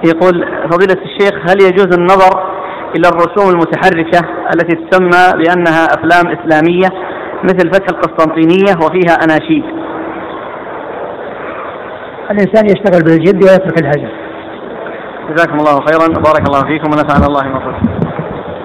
يقول فضيلة الشيخ هل يجوز النظر إلى الرسوم المتحركة التي تسمى بأنها أفلام إسلامية مثل فتح القسطنطينية وفيها أناشيد؟ الإنسان يشتغل بالجد ويترك الهجر. جزاكم الله خيرا وبارك الله فيكم ونفعنا الله ما